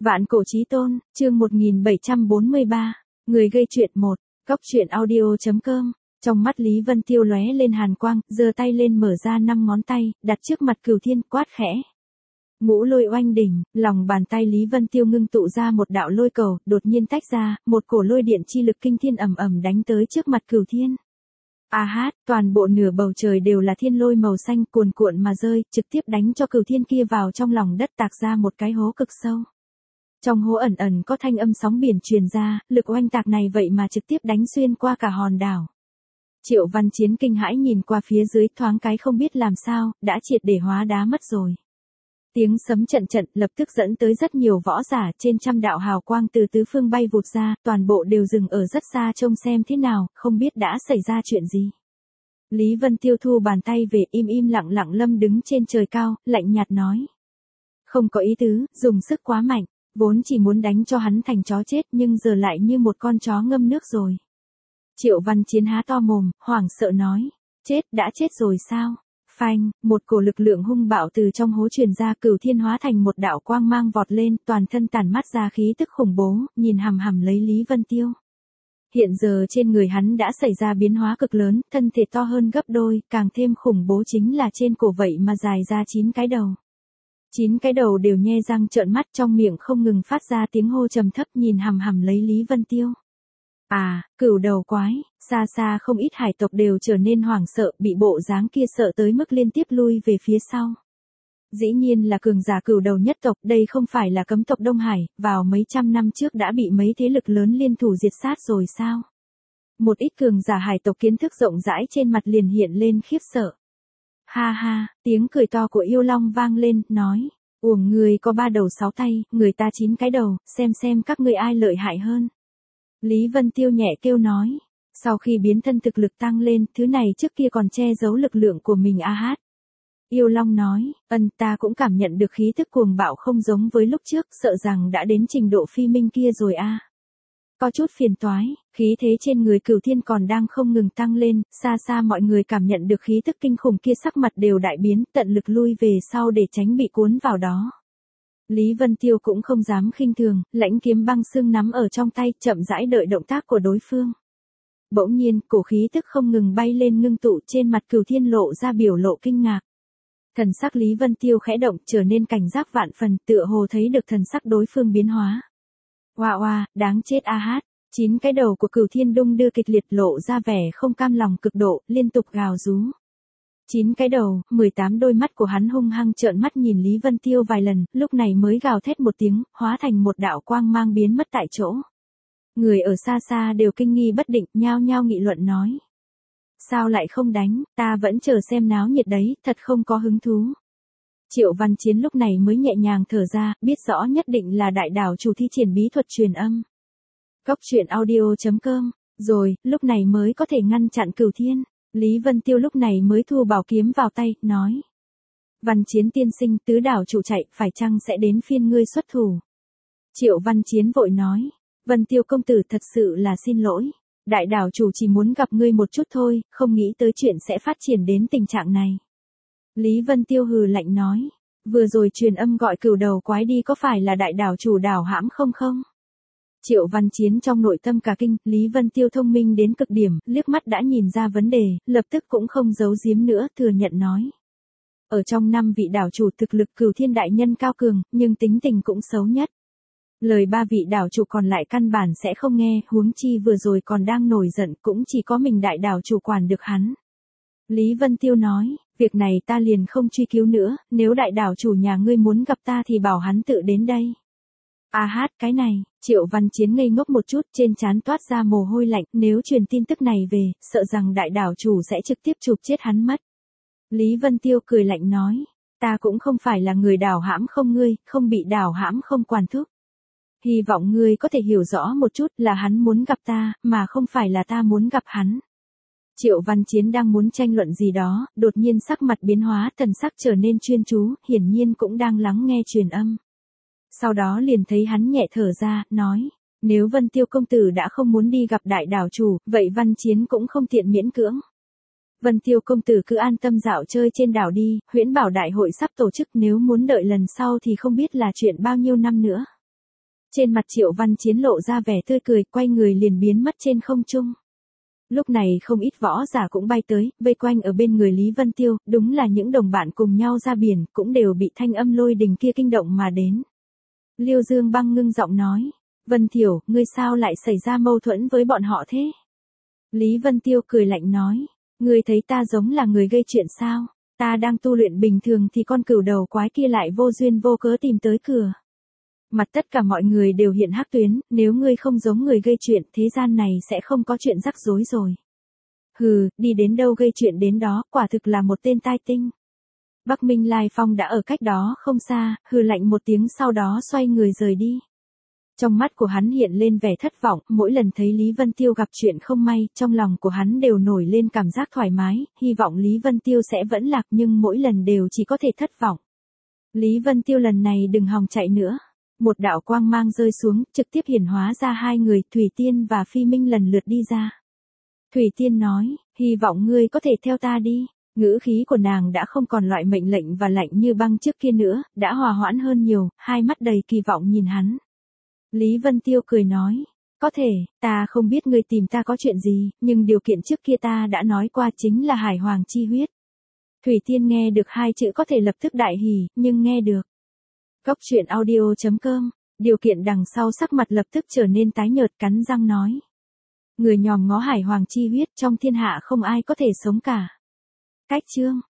Vạn cổ chí tôn, chương 1743, người gây chuyện 1, Cóc truyện audio.com. Trong mắt Lý Vân Tiêu lóe lên hàn quang, giơ tay lên mở ra 5 ngón tay, đặt trước mặt Cửu Thiên, quát khẽ. Ngũ lôi oanh đỉnh, lòng bàn tay Lý Vân Tiêu ngưng tụ ra một đạo lôi cầu, đột nhiên tách ra, một cổ lôi điện chi lực kinh thiên ầm ầm đánh tới trước mặt Cửu Thiên. A hát, toàn bộ nửa bầu trời đều là thiên lôi màu xanh cuồn cuộn mà rơi, trực tiếp đánh cho Cửu Thiên kia vào trong lòng đất tạc ra một cái hố cực sâu. Trong hố ẩn ẩn có thanh âm sóng biển truyền ra, lực oanh tạc này vậy mà trực tiếp đánh xuyên qua cả hòn đảo. Triệu Văn Chiến kinh hãi nhìn qua phía dưới, thoáng cái không biết làm sao, đã triệt để hóa đá mất rồi. Tiếng sấm trận trận lập tức dẫn tới rất nhiều võ giả, trên trăm đạo hào quang từ tứ phương bay vụt ra, toàn bộ đều dừng ở rất xa trông xem thế nào, không biết đã xảy ra chuyện gì. Lý Vân Tiêu thu bàn tay về, im lặng lặng lâm đứng trên trời cao, lạnh nhạt nói. Không có ý tứ, dùng sức quá mạnh, vốn chỉ muốn đánh cho hắn thành chó chết nhưng giờ lại như một con chó ngâm nước rồi. Triệu Văn Chiến há to mồm, hoảng sợ nói. Chết, đã chết rồi sao? Phanh, một cổ lực lượng hung bạo từ trong hố truyền ra, Cửu Thiên hóa thành một đạo quang mang vọt lên, toàn thân tản mắt ra khí tức khủng bố, nhìn hằm hằm lấy Lý Vân Tiêu. Hiện giờ trên người hắn đã xảy ra biến hóa cực lớn, thân thể to hơn gấp đôi, càng thêm khủng bố chính là trên cổ vậy mà dài ra 9 cái đầu. 9 cái đầu đều nhe răng trợn mắt, trong miệng không ngừng phát ra tiếng hô trầm thấp, nhìn hằm hằm lấy Lý Vân Tiêu. À, cửu đầu quái, xa xa không ít hải tộc đều trở nên hoảng sợ, bị bộ dáng kia sợ tới mức liên tiếp lui về phía sau. Dĩ nhiên là cường giả cửu đầu nhất tộc, đây không phải là cấm tộc Đông Hải, vào mấy trăm năm trước đã bị mấy thế lực lớn liên thủ diệt sát rồi sao? Một ít cường giả hải tộc kiến thức rộng rãi trên mặt liền hiện lên khiếp sợ. Ha ha, tiếng cười to của yêu long vang lên, nói, uổng người có 3 đầu 6 tay, người ta 9 cái đầu, xem các ngươi ai lợi hại hơn. Lý Vân Tiêu nhẹ kêu nói, sau khi biến thân thực lực tăng lên, thứ này trước kia còn che giấu lực lượng của mình a hát. Yêu Long nói, ta cũng cảm nhận được khí tức cuồng bạo không giống với lúc trước, sợ rằng đã đến trình độ phi minh kia rồi a. Có chút phiền toái, khí thế trên người Cửu Thiên còn đang không ngừng tăng lên, xa xa mọi người cảm nhận được khí tức kinh khủng kia, sắc mặt đều đại biến, tận lực lui về sau để tránh bị cuốn vào đó. Lý Vân Tiêu cũng không dám khinh thường, lãnh kiếm băng xương nắm ở trong tay, chậm rãi đợi động tác của đối phương. Bỗng nhiên, cổ khí tức không ngừng bay lên ngưng tụ, trên mặt Cửu Thiên lộ ra biểu lộ kinh ngạc. Thần sắc Lý Vân Tiêu khẽ động, trở nên cảnh giác vạn phần, tựa hồ thấy được thần sắc đối phương biến hóa. Oa, đáng chết a hát. 9 cái đầu của Cửu Thiên đung đưa kịch liệt, lộ ra vẻ không cam lòng cực độ, liên tục gào rú. 9 cái đầu, 18 đôi mắt của hắn hung hăng trợn mắt nhìn Lý Vân Tiêu vài lần, lúc này mới gào thét một tiếng, hóa thành một đạo quang mang biến mất tại chỗ. Người ở xa xa đều kinh nghi bất định, nhao nhao nghị luận nói. Sao lại không đánh, ta vẫn chờ xem náo nhiệt đấy, thật không có hứng thú. Triệu Văn Chiến lúc này mới nhẹ nhàng thở ra, biết rõ nhất định là đại đảo chủ thi triển bí thuật truyền âm. Cóc truyện audio.com, rồi, lúc này mới có thể ngăn chặn Cửu Thiên. Lý Vân Tiêu lúc này mới thu bảo kiếm vào tay, nói. Văn Chiến tiên sinh, tứ đảo chủ chạy, phải chăng sẽ đến phiên ngươi xuất thủ? Triệu Văn Chiến vội nói. Vân Tiêu công tử, thật sự là xin lỗi. Đại đảo chủ chỉ muốn gặp ngươi một chút thôi, không nghĩ tới chuyện sẽ phát triển đến tình trạng này. Lý Vân Tiêu hừ lạnh nói. Vừa rồi truyền âm gọi cửu đầu quái đi, có phải là đại đảo chủ đảo hãm không? Triệu Văn Chiến trong nội tâm cả kinh, Lý Vân Tiêu thông minh đến cực điểm, liếc mắt đã nhìn ra vấn đề, lập tức cũng không giấu giếm nữa, thừa nhận nói. Ở trong 5 vị đảo chủ, thực lực Cửu Thiên đại nhân cao cường, nhưng tính tình cũng xấu nhất. Lời 3 vị đảo chủ còn lại căn bản sẽ không nghe, huống chi vừa rồi còn đang nổi giận, cũng chỉ có mình đại đảo chủ quản được hắn. Lý Vân Tiêu nói, việc này ta liền không truy cứu nữa, nếu đại đảo chủ nhà ngươi muốn gặp ta thì bảo hắn tự đến đây. A hát, cái này, Triệu Văn Chiến ngây ngốc một chút, trên trán toát ra mồ hôi lạnh, nếu truyền tin tức này về, sợ rằng đại đảo chủ sẽ trực tiếp chụp chết hắn mất. Lý Vân Tiêu cười lạnh nói, ta cũng không phải là người đảo hãm không ngươi, không bị đảo hãm không quản thúc. Hy vọng ngươi có thể hiểu rõ một chút, là hắn muốn gặp ta, mà không phải là ta muốn gặp hắn. Triệu Văn Chiến đang muốn tranh luận gì đó, đột nhiên sắc mặt biến hóa, thần sắc trở nên chuyên chú, hiển nhiên cũng đang lắng nghe truyền âm. Sau đó liền thấy hắn nhẹ thở ra, nói, nếu Vân Tiêu công tử đã không muốn đi gặp đại đảo chủ, vậy Văn Chiến cũng không tiện miễn cưỡng. Vân Tiêu công tử cứ an tâm dạo chơi trên đảo đi, Huyễn Bảo đại hội sắp tổ chức, nếu muốn đợi lần sau thì không biết là chuyện bao nhiêu năm nữa. Trên mặt Triệu Văn Chiến lộ ra vẻ tươi cười, quay người liền biến mất trên không trung. Lúc này không ít võ giả cũng bay tới, vây quanh ở bên người Lý Vân Tiêu, đúng là những đồng bạn cùng nhau ra biển, cũng đều bị thanh âm lôi đình kia kinh động mà đến. Liêu Dương Băng ngưng giọng nói, Vân Thiểu, ngươi sao lại xảy ra mâu thuẫn với bọn họ thế? Lý Vân Tiêu cười lạnh nói, ngươi thấy ta giống là người gây chuyện sao? Ta đang tu luyện bình thường thì con cừu đầu quái kia lại vô duyên vô cớ tìm tới cửa. Mặt tất cả mọi người đều hiện hắc tuyến, nếu ngươi không giống người gây chuyện, thế gian này sẽ không có chuyện rắc rối rồi. Hừ, đi đến đâu gây chuyện đến đó, quả thực là một tên tai tinh. Bắc Minh Lai Phong đã ở cách đó không xa, hừ lạnh một tiếng sau đó xoay người rời đi. Trong mắt của hắn hiện lên vẻ thất vọng, mỗi lần thấy Lý Vân Tiêu gặp chuyện không may, trong lòng của hắn đều nổi lên cảm giác thoải mái, hy vọng Lý Vân Tiêu sẽ vẫn lạc nhưng mỗi lần đều chỉ có thể thất vọng. Lý Vân Tiêu lần này đừng hòng chạy nữa. Một đạo quang mang rơi xuống, trực tiếp hiển hóa ra hai người, Thủy Tiên và Phi Minh lần lượt đi ra. Thủy Tiên nói, hy vọng ngươi có thể theo ta đi. Ngữ khí của nàng đã không còn loại mệnh lệnh và lạnh như băng trước kia nữa, đã hòa hoãn hơn nhiều, hai mắt đầy kỳ vọng nhìn hắn. Lý Vân Tiêu cười nói, có thể, ta không biết ngươi tìm ta có chuyện gì, nhưng điều kiện trước kia ta đã nói qua chính là Hải Hoàng chi huyết. Thủy Tiên nghe được hai chữ có thể lập tức đại hỉ, nhưng nghe được. Góc truyện audio.com, điều kiện đằng sau sắc mặt lập tức trở nên tái nhợt, cắn răng nói. Người nhòm ngó Hải Hoàng chi huyết trong thiên hạ không ai có thể sống cả. Cách chương.